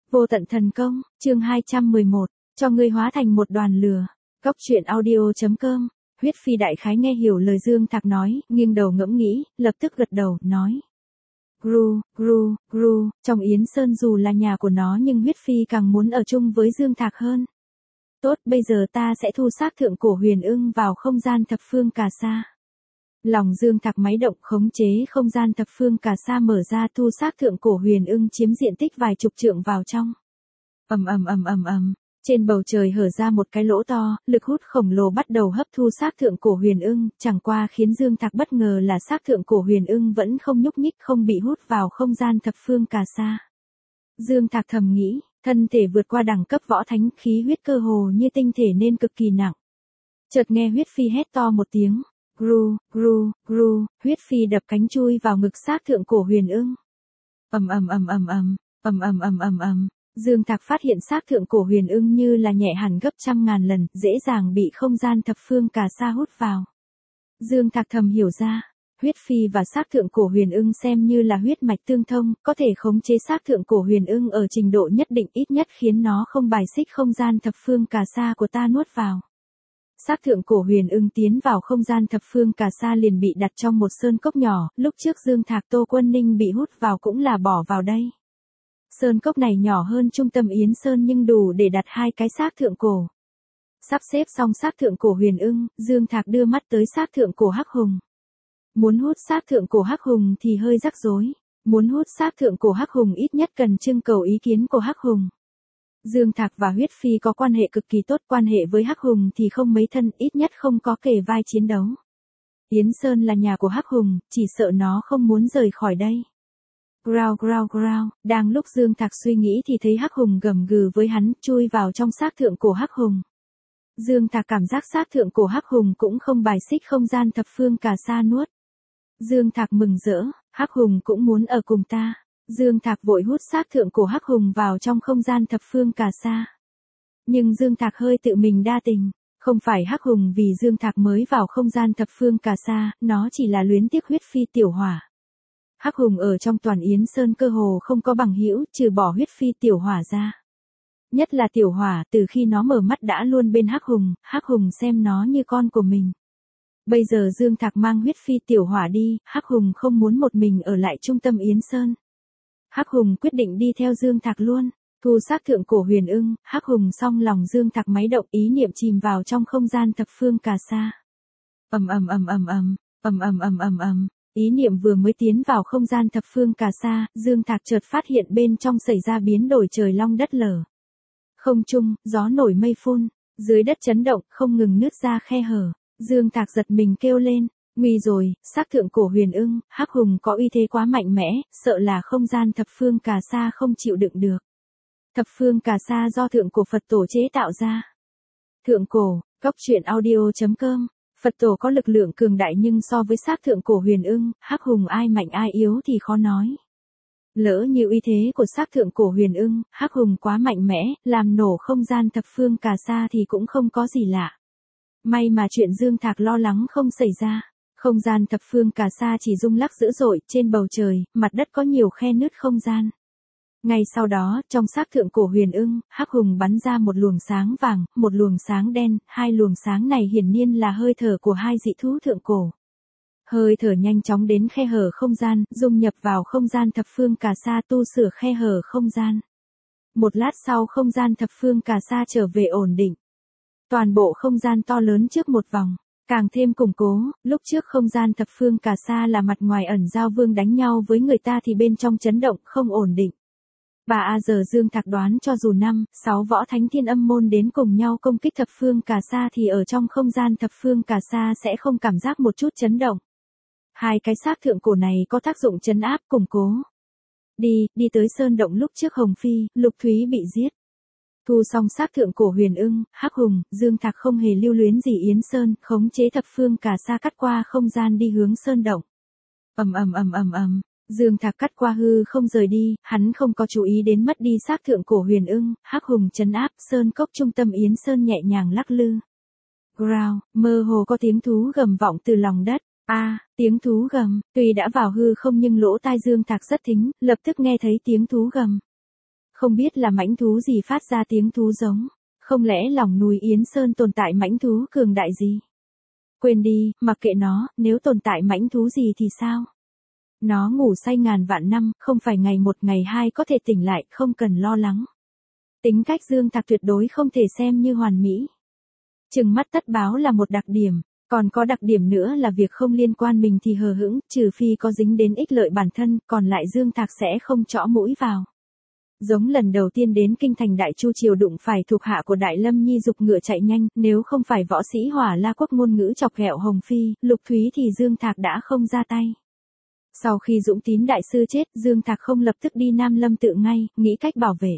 Vô tận thần công, chương 211, cho ngươi hóa thành một đoàn lửa. Cốc truyện audio.com. Huyết Phi đại khái nghe hiểu lời Dương Thạc nói, nghiêng đầu ngẫm nghĩ, lập tức gật đầu, nói. Gru, trong Yến Sơn dù là nhà của nó nhưng Huyết Phi càng muốn ở chung với Dương Thạc hơn. Tốt, bây giờ ta sẽ thu xác thượng cổ huyền ưng vào không gian thập phương cà sa. Lòng Dương Thạc máy động khống chế không gian thập phương cà sa mở ra, thu xác thượng cổ huyền ưng chiếm diện tích vài chục trượng vào trong. ầm. Trên bầu trời hở ra một cái lỗ to, lực hút khổng lồ bắt đầu hấp thu xác thượng cổ huyền ưng, chẳng qua khiến Dương Thạc bất ngờ là xác thượng cổ huyền ưng vẫn không nhúc nhích, không bị hút vào không gian thập phương cà sa. Dương Thạc thầm nghĩ, thân thể vượt qua đẳng cấp võ thánh, khí huyết cơ hồ như tinh thể nên cực kỳ nặng. Chợt nghe Huyết Phi hét to một tiếng. Gru, Huyết Phi đập cánh chui vào ngực xác thượng cổ huyền ưng. ầm. Dương Thạc phát hiện xác thượng cổ huyền ưng như là nhẹ hẳn gấp trăm ngàn lần, dễ dàng bị không gian thập phương cà sa hút vào. Dương Thạc thầm hiểu ra, Huyết Phi và xác thượng cổ huyền ưng xem như là huyết mạch tương thông, có thể khống chế xác thượng cổ huyền ưng ở trình độ nhất định, ít nhất khiến nó không bài xích không gian thập phương cà sa của ta nuốt vào. Xác thượng cổ huyền ưng tiến vào không gian thập phương cà sa liền bị đặt trong một sơn cốc nhỏ, lúc trước Dương Thạc Tô Quân Ninh bị hút vào cũng là bỏ vào đây. Sơn cốc này nhỏ hơn trung tâm Yến Sơn nhưng đủ để đặt hai cái xác thượng cổ. Sắp xếp xong xác thượng cổ huyền ưng, Dương Thạc đưa mắt tới xác thượng cổ hắc hùng. Muốn hút xác thượng cổ hắc hùng thì hơi rắc rối. Muốn hút xác thượng cổ hắc hùng ít nhất cần trưng cầu ý kiến của hắc hùng. Dương Thạc và Huyết Phi có quan hệ cực kỳ tốt, quan hệ với hắc hùng thì không mấy thân, ít nhất không có kề vai chiến đấu. Yến Sơn là nhà của hắc hùng, chỉ sợ nó không muốn rời khỏi đây. Growl. Đang lúc Dương Thạc suy nghĩ thì thấy hắc hùng gầm gừ với hắn, chui vào trong xác thượng cổ hắc hùng. Dương Thạc cảm giác xác thượng cổ hắc hùng cũng không bài xích không gian thập phương cà sa nuốt. Dương Thạc mừng rỡ, hắc hùng cũng muốn ở cùng ta. Dương Thạc vội hút xác thượng cổ hắc hùng vào trong không gian thập phương cà sa. Nhưng Dương Thạc hơi tự mình đa tình, không phải hắc hùng vì Dương Thạc mới vào không gian thập phương cà sa, nó chỉ là luyến tiếc Huyết Phi tiểu hỏa. Hắc hùng ở trong toàn Yến Sơn cơ hồ không có bằng hữu, trừ bỏ Huyết Phi tiểu hỏa ra. Nhất là tiểu hỏa, từ khi nó mở mắt đã luôn bên hắc hùng xem nó như con của mình. Bây giờ Dương Thạc mang Huyết Phi tiểu hỏa đi, hắc hùng không muốn một mình ở lại trung tâm Yến Sơn. Hắc hùng quyết định đi theo Dương Thạc luôn. Thu xác thượng cổ huyền ưng, hắc hùng song lòng Dương Thạc máy động, ý niệm chìm vào trong không gian thập phương cà sa. ầm. Ý niệm vừa mới tiến vào không gian thập phương cà sa, Dương Thạc chợt phát hiện bên trong xảy ra biến đổi trời long đất lở. Không trung, gió nổi mây phun, dưới đất chấn động, không ngừng nứt ra khe hở. Dương Thạc giật mình kêu lên, nguy rồi, xác thượng cổ huyền ưng, hắc hùng có uy thế quá mạnh mẽ, sợ là không gian thập phương cà sa không chịu đựng được. Thập phương cà sa do thượng cổ Phật tổ chế tạo ra. Thượng cổ, cốc truyện audio.com. Phật tổ có lực lượng cường đại nhưng so với xác thượng cổ huyền ưng, hắc hùng ai mạnh ai yếu thì khó nói. Lỡ như uy thế của xác thượng cổ huyền ưng, hắc hùng quá mạnh mẽ, làm nổ không gian thập phương cà sa thì cũng không có gì lạ. May mà chuyện Dương Thạc lo lắng không xảy ra. Không gian thập phương cà sa chỉ rung lắc dữ dội, trên bầu trời, mặt đất có nhiều khe nứt không gian. Ngay sau đó, trong xác thượng cổ huyền ưng, hắc hùng bắn ra một luồng sáng vàng, một luồng sáng đen, hai luồng sáng này hiển nhiên là hơi thở của hai dị thú thượng cổ. Hơi thở nhanh chóng đến khe hở không gian, dung nhập vào không gian thập phương cà sa, tu sửa khe hở không gian. Một lát sau không gian thập phương cà sa trở về ổn định. Toàn bộ không gian to lớn trước một vòng, càng thêm củng cố. Lúc trước không gian thập phương cà sa là mặt ngoài ẩn giao vương đánh nhau với người ta thì bên trong chấn động, không ổn định. Giờ Dương Thạc đoán cho dù 5-6 võ thánh thiên âm môn đến cùng nhau công kích thập phương cà sa thì ở trong không gian thập phương cà sa sẽ không cảm giác một chút chấn động. Hai cái xác thượng cổ này có tác dụng chấn áp củng cố. Đi tới sơn động lúc trước Hồng Phi, Lục Thúy bị giết. Thu xong xác thượng cổ huyền ưng, hắc hùng, Dương Thạc không hề lưu luyến gì Yến Sơn, khống chế thập phương cà sa cắt qua không gian đi hướng sơn động. ầm. Dương Thạc cắt qua hư không rời đi, hắn không có chú ý đến mất đi xác thượng cổ huyền ưng, hắc hùng trấn áp, sơn cốc trung tâm Yến Sơn nhẹ nhàng lắc lư. Growl, mơ hồ có tiếng thú gầm vọng từ lòng đất. Tiếng thú gầm, tuy đã vào hư không nhưng lỗ tai Dương Thạc rất thính, lập tức nghe thấy tiếng thú gầm. Không biết là mãnh thú gì phát ra tiếng thú giống. Không lẽ lòng núi Yến Sơn tồn tại mãnh thú cường đại gì? Quên đi, mặc kệ nó, nếu tồn tại mãnh thú gì thì sao? Nó ngủ say ngàn vạn năm, không phải ngày một ngày hai có thể tỉnh lại, không cần lo lắng. Tính cách Dương Thạc tuyệt đối không thể xem như hoàn mỹ. Trừng mắt tất báo là một đặc điểm, còn có đặc điểm nữa là việc không liên quan mình thì hờ hững, trừ phi có dính đến ích lợi bản thân, còn lại Dương Thạc sẽ không chõ mũi vào. Giống lần đầu tiên đến kinh thành Đại Chu triều đụng phải thuộc hạ của Đại Lâm Nhi giục ngựa chạy nhanh, nếu không phải võ sĩ Hỏa La quốc ngôn ngữ chọc ghẹo Hồng Phi, Lục Thúy thì Dương Thạc đã không ra tay. Sau khi Dũng Tín đại sư chết, Dương Thạc không lập tức đi Nam Lâm tự ngay, nghĩ cách bảo vệ.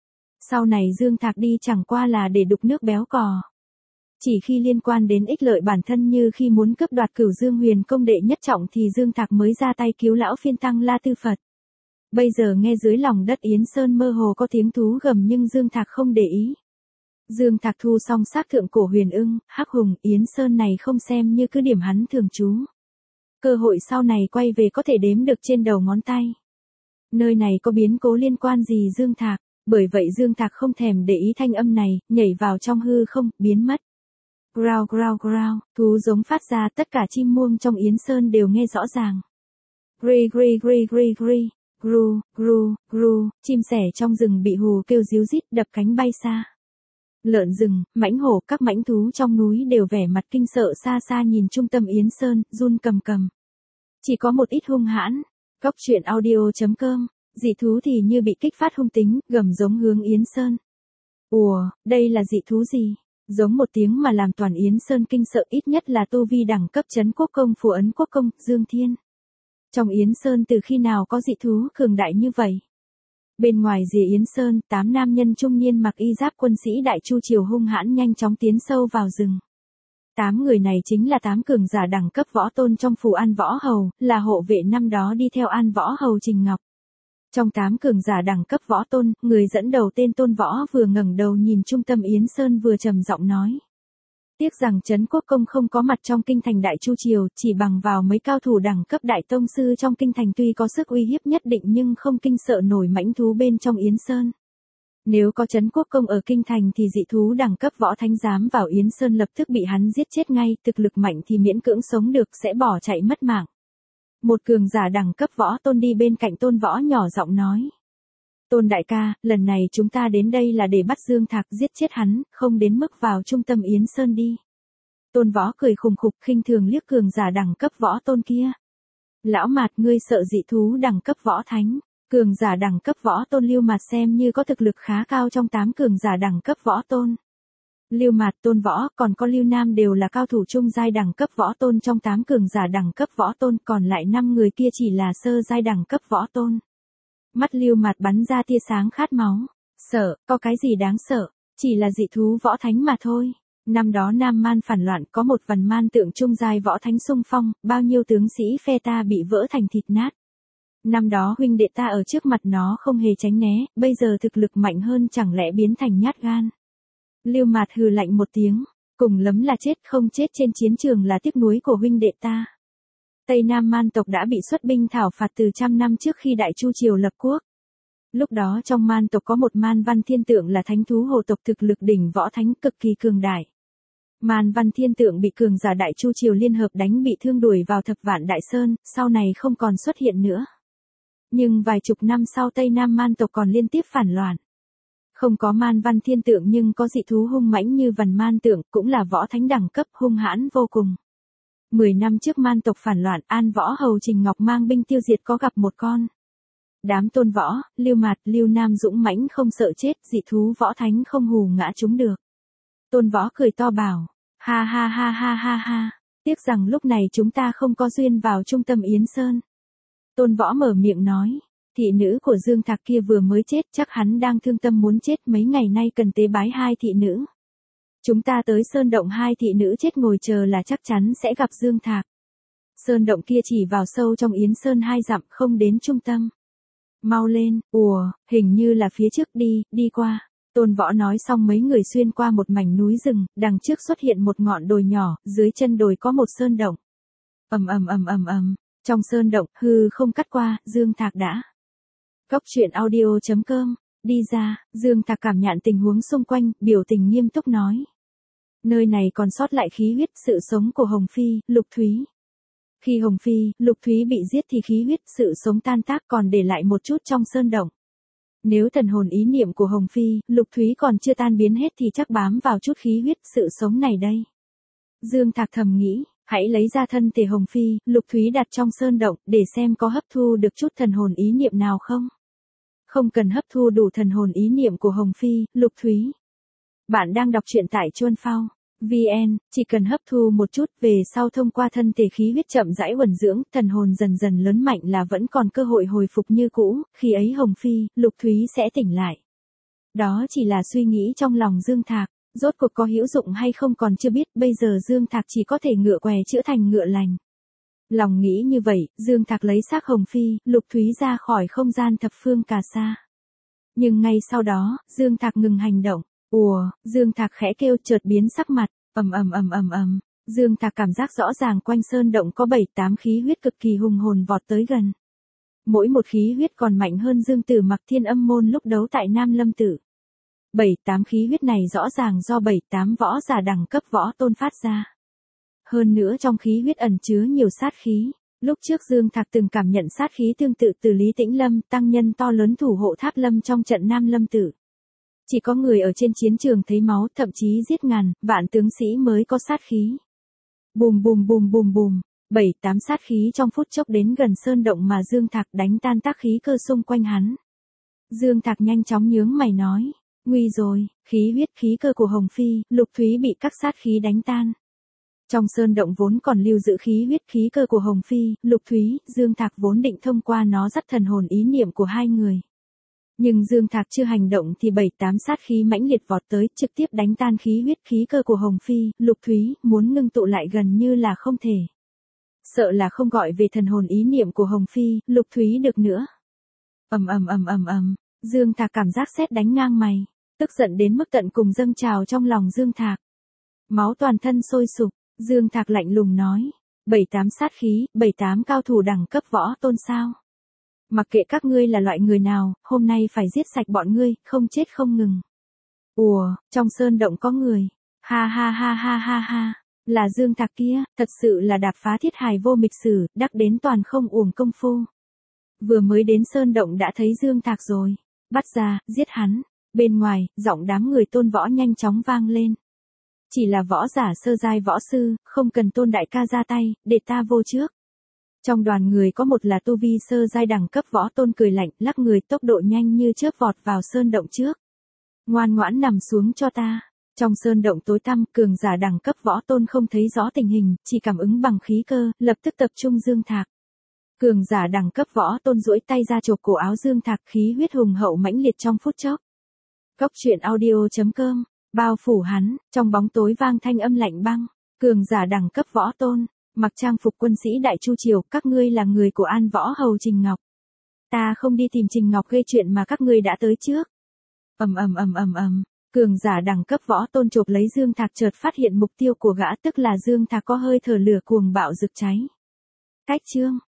Sau này Dương Thạc đi chẳng qua là để đục nước béo cò. Chỉ khi liên quan đến ích lợi bản thân như khi muốn cướp đoạt Cửu Dương Huyền công đệ nhất trọng thì Dương Thạc mới ra tay cứu lão phiên tăng La Tư Phật. Bây giờ nghe dưới lòng đất Yến Sơn mơ hồ có tiếng thú gầm nhưng Dương Thạc không để ý. Dương Thạc thu xong xác thượng cổ Huyền Ưng, Hắc Hùng, Yến Sơn này không xem như cứ điểm hắn thường trú. Cơ hội sau này quay về có thể đếm được trên đầu ngón tay. Nơi này có biến cố liên quan gì Dương Thạc, bởi vậy Dương Thạc không thèm để ý thanh âm này, nhảy vào trong hư không, biến mất. Growl growl growl, thú giống phát ra, tất cả chim muông trong Yến Sơn đều nghe rõ ràng. Gri gri gri gri gri, gru, gru, gru, chim sẻ trong rừng bị hù kêu ríu rít đập cánh bay xa. Lợn rừng, mãnh hổ, các mãnh thú trong núi đều vẻ mặt kinh sợ xa xa nhìn trung tâm Yến Sơn, run cầm cầm. Chỉ có một ít hung hãn. Góc truyện audio.com, dị thú thì như bị kích phát hung tính, gầm giống hướng Yến Sơn. Ủa, đây là dị thú gì? Giống một tiếng mà làm toàn Yến Sơn kinh sợ, ít nhất là tu vi đẳng cấp Trấn Quốc Công Phù Ấn Quốc Công, Dương Thiên. Trong Yến Sơn từ khi nào có dị thú cường đại như vậy? Bên ngoài rìa Yến Sơn, 8 nam nhân trung niên mặc y giáp quân sĩ Đại Chu triều hung hãn nhanh chóng tiến sâu vào rừng. 8 người này chính là 8 cường giả đẳng cấp võ tôn trong phủ An Võ Hầu, là hộ vệ năm đó đi theo An Võ Hầu Trình Ngọc. Trong 8 cường giả đẳng cấp võ tôn, người dẫn đầu tên Tôn Võ vừa ngẩng đầu nhìn trung tâm Yến Sơn vừa trầm giọng nói. Tiếc rằng Trấn Quốc Công không có mặt trong kinh thành Đại Chu triều, chỉ bằng vào mấy cao thủ đẳng cấp đại tông sư trong kinh thành tuy có sức uy hiếp nhất định nhưng không kinh sợ nổi mãnh thú bên trong Yến Sơn. Nếu có Trấn Quốc Công ở kinh thành thì dị thú đẳng cấp võ thánh dám vào Yến Sơn lập tức bị hắn giết chết ngay, thực lực mạnh thì miễn cưỡng sống được sẽ bỏ chạy mất mạng. Một cường giả đẳng cấp võ tôn đi bên cạnh Tôn Võ nhỏ giọng nói. Tôn đại ca, lần này chúng ta đến đây là để bắt Dương Thạc giết chết hắn, không đến mức vào trung tâm Yến Sơn đi. Tôn Võ cười khùng khục khinh thường liếc cường giả đẳng cấp võ tôn kia. Lão Mạt ngươi sợ dị thú đẳng cấp võ thánh. Cường giả đẳng cấp võ tôn Lưu Mạt xem như có thực lực khá cao trong 8 cường giả đẳng cấp võ tôn. Lưu Mạt, Tôn Võ, còn có Lưu Nam đều là cao thủ trung giai đẳng cấp võ tôn trong 8 cường giả đẳng cấp võ tôn, còn lại 5 người kia chỉ là sơ giai đẳng cấp võ tôn. Mắt Lưu Mạt bắn ra tia sáng khát máu. Sợ, có cái gì đáng sợ, chỉ là dị thú võ thánh mà thôi. Năm đó Nam Man phản loạn có một vần man tượng trung giai võ thánh xung phong, bao nhiêu tướng sĩ phe ta bị vỡ thành thịt nát. Năm đó huynh đệ ta ở trước mặt nó không hề tránh né, bây giờ thực lực mạnh hơn chẳng lẽ biến thành nhát gan. Lưu Mạt hừ lạnh một tiếng, cùng lắm là chết, không chết trên chiến trường là tiếc nuối của huynh đệ ta. Tây Nam Man tộc đã bị xuất binh thảo phạt từ trăm năm trước khi Đại Chu triều lập quốc. Lúc đó trong Man tộc có một Man Văn Thiên Tượng là thánh thú hồ tộc thực lực đỉnh võ thánh cực kỳ cường đại. Man Văn Thiên Tượng bị cường giả Đại Chu triều liên hợp đánh bị thương đuổi vào Thập Vạn Đại Sơn, sau này không còn xuất hiện nữa. Nhưng vài chục năm sau Tây Nam Man tộc còn liên tiếp phản loạn. Không có Man Văn Thiên Tượng nhưng có dị thú hung mãnh như Vần Man Tượng, cũng là võ thánh đẳng cấp hung hãn vô cùng. 10 năm trước Man tộc phản loạn, An Võ Hầu Trình Ngọc mang binh tiêu diệt có gặp một con. Đám Tôn Võ, Lưu Mạt, Lưu Nam dũng mãnh không sợ chết, dị thú võ thánh không hù ngã chúng được. Tôn Võ cười to bảo, ha ha ha ha ha ha, tiếc rằng lúc này chúng ta không có duyên vào trung tâm Yến Sơn. Tôn Võ mở miệng nói, thị nữ của Dương Thạc kia vừa mới chết, chắc hắn đang thương tâm muốn chết, mấy ngày nay cần tế bái 2 thị nữ. Chúng ta tới Sơn Động 2 thị nữ chết ngồi chờ là chắc chắn sẽ gặp Dương Thạc. Sơn Động kia chỉ vào sâu trong Yến Sơn 2 dặm, không đến trung tâm. Mau lên, hình như là phía trước đi qua. Tôn Võ nói xong mấy người xuyên qua một mảnh núi rừng, đằng trước xuất hiện một ngọn đồi nhỏ, dưới chân đồi có một sơn động. Ầm ầm ầm ầm ầm, trong sơn động, hư không cắt qua, Dương Thạc đã. Góc truyện audio.com Đi ra, Dương Thạc cảm nhận tình huống xung quanh, biểu tình nghiêm túc nói. Nơi này còn sót lại khí huyết sự sống của Hồng Phi, Lục Thúy. Khi Hồng Phi, Lục Thúy bị giết thì khí huyết sự sống tan tác còn để lại một chút trong sơn động. Nếu thần hồn ý niệm của Hồng Phi, Lục Thúy còn chưa tan biến hết thì chắc bám vào chút khí huyết sự sống này đây. Dương Thạc thầm nghĩ, hãy lấy ra thân thể Hồng Phi, Lục Thúy đặt trong sơn động để xem có hấp thu được chút thần hồn ý niệm nào không. Không cần hấp thu đủ thần hồn ý niệm của Hồng Phi, Lục Thúy. Bạn đang đọc truyện tại Chuan Phao VN, chỉ cần hấp thu một chút về sau thông qua thân thể khí huyết chậm rãi uẩn dưỡng, thần hồn dần dần lớn mạnh là vẫn còn cơ hội hồi phục như cũ, khi ấy Hồng Phi, Lục Thúy sẽ tỉnh lại. Đó chỉ là suy nghĩ trong lòng Dương Thạc, rốt cuộc có hữu dụng hay không còn chưa biết, bây giờ Dương Thạc chỉ có thể ngựa què chữa thành ngựa lành. Lòng nghĩ như vậy, Dương Thạc lấy xác Hồng Phi, Lục Thúy ra khỏi không gian thập phương Cà Sa. Nhưng ngay sau đó, Dương Thạc ngừng hành động. Dương Thạc khẽ kêu chợt biến sắc mặt, ầm. Dương Thạc cảm giác rõ ràng quanh sơn động có 7-8 khí huyết cực kỳ hùng hồn vọt tới gần. Mỗi một khí huyết còn mạnh hơn Dương Tử Mặc Thiên Âm môn lúc đấu tại Nam Lâm Tử. 7-8 khí huyết này rõ ràng do 7-8 võ giả đẳng cấp võ tôn phát ra. Hơn nữa trong khí huyết ẩn chứa nhiều sát khí. Lúc trước Dương Thạc từng cảm nhận sát khí tương tự từ Lý Tĩnh Lâm, tăng nhân to lớn thủ hộ Tháp Lâm trong trận Nam Lâm Tử. Chỉ có người ở trên chiến trường thấy máu, thậm chí giết ngàn, vạn tướng sĩ mới có sát khí. Bùm, 7-8 sát khí trong phút chốc đến gần sơn động mà Dương Thạc đánh tan tác khí cơ xung quanh hắn. Dương Thạc nhanh chóng nhướng mày nói, nguy rồi, khí huyết khí cơ của Hồng Phi, Lục Thúy bị các sát khí đánh tan. Trong sơn động vốn còn lưu giữ khí huyết khí cơ của Hồng Phi, Lục Thúy, Dương Thạc vốn định thông qua nó dắt thần hồn ý niệm của hai người. Nhưng Dương Thạc chưa hành động thì 7-8 sát khí mãnh liệt vọt tới, trực tiếp đánh tan khí huyết khí cơ của Hồng Phi, Lục Thúy, muốn ngưng tụ lại gần như là không thể. Sợ là không gọi về thần hồn ý niệm của Hồng Phi, Lục Thúy được nữa. ầm. Dương Thạc cảm giác sét đánh ngang mày, tức giận đến mức tận cùng dâng trào trong lòng Dương Thạc. Máu toàn thân sôi sục, Dương Thạc lạnh lùng nói, 7-8 sát khí, 7-8 cao thủ đẳng cấp võ tôn sao? Mặc kệ các ngươi là loại người nào, hôm nay phải giết sạch bọn ngươi, không chết không ngừng. Trong sơn động có người. Ha. Là Dương Thạc kia, thật sự là đạp phá thiết hài vô mịch sử, đắc đến toàn không uổng công phu. Vừa mới đến sơn động đã thấy Dương Thạc rồi. Bắt ra, giết hắn. Bên ngoài, giọng đám người tôn võ nhanh chóng vang lên. Chỉ là võ giả sơ giai võ sư, không cần Tôn đại ca ra tay, để ta vô trước. Trong đoàn người có một là tu vi sơ giai đẳng cấp võ tôn cười lạnh, lắc người tốc độ nhanh như chớp vọt vào sơn động trước. Ngoan ngoãn nằm xuống cho ta. Trong sơn động tối tăm, cường giả đẳng cấp võ tôn không thấy rõ tình hình, chỉ cảm ứng bằng khí cơ, lập tức tập trung Dương Thạc. Cường giả đẳng cấp võ tôn duỗi tay ra chộp cổ áo Dương Thạc, khí huyết hùng hậu mãnh liệt trong phút chốc. Cốc truyện audio.com, bao phủ hắn, trong bóng tối vang thanh âm lạnh băng. Cường giả đẳng cấp võ tôn, mặc trang phục quân sĩ Đại Chu Triều, các ngươi là người của An Võ Hầu Trình Ngọc. Ta không đi tìm Trình Ngọc gây chuyện mà các ngươi đã tới trước. ầm. Cường giả đẳng cấp võ tôn chộp lấy Dương Thạc, chợt phát hiện mục tiêu của gã tức là Dương Thạc có hơi thở lửa cuồng bạo rực cháy. Cách chương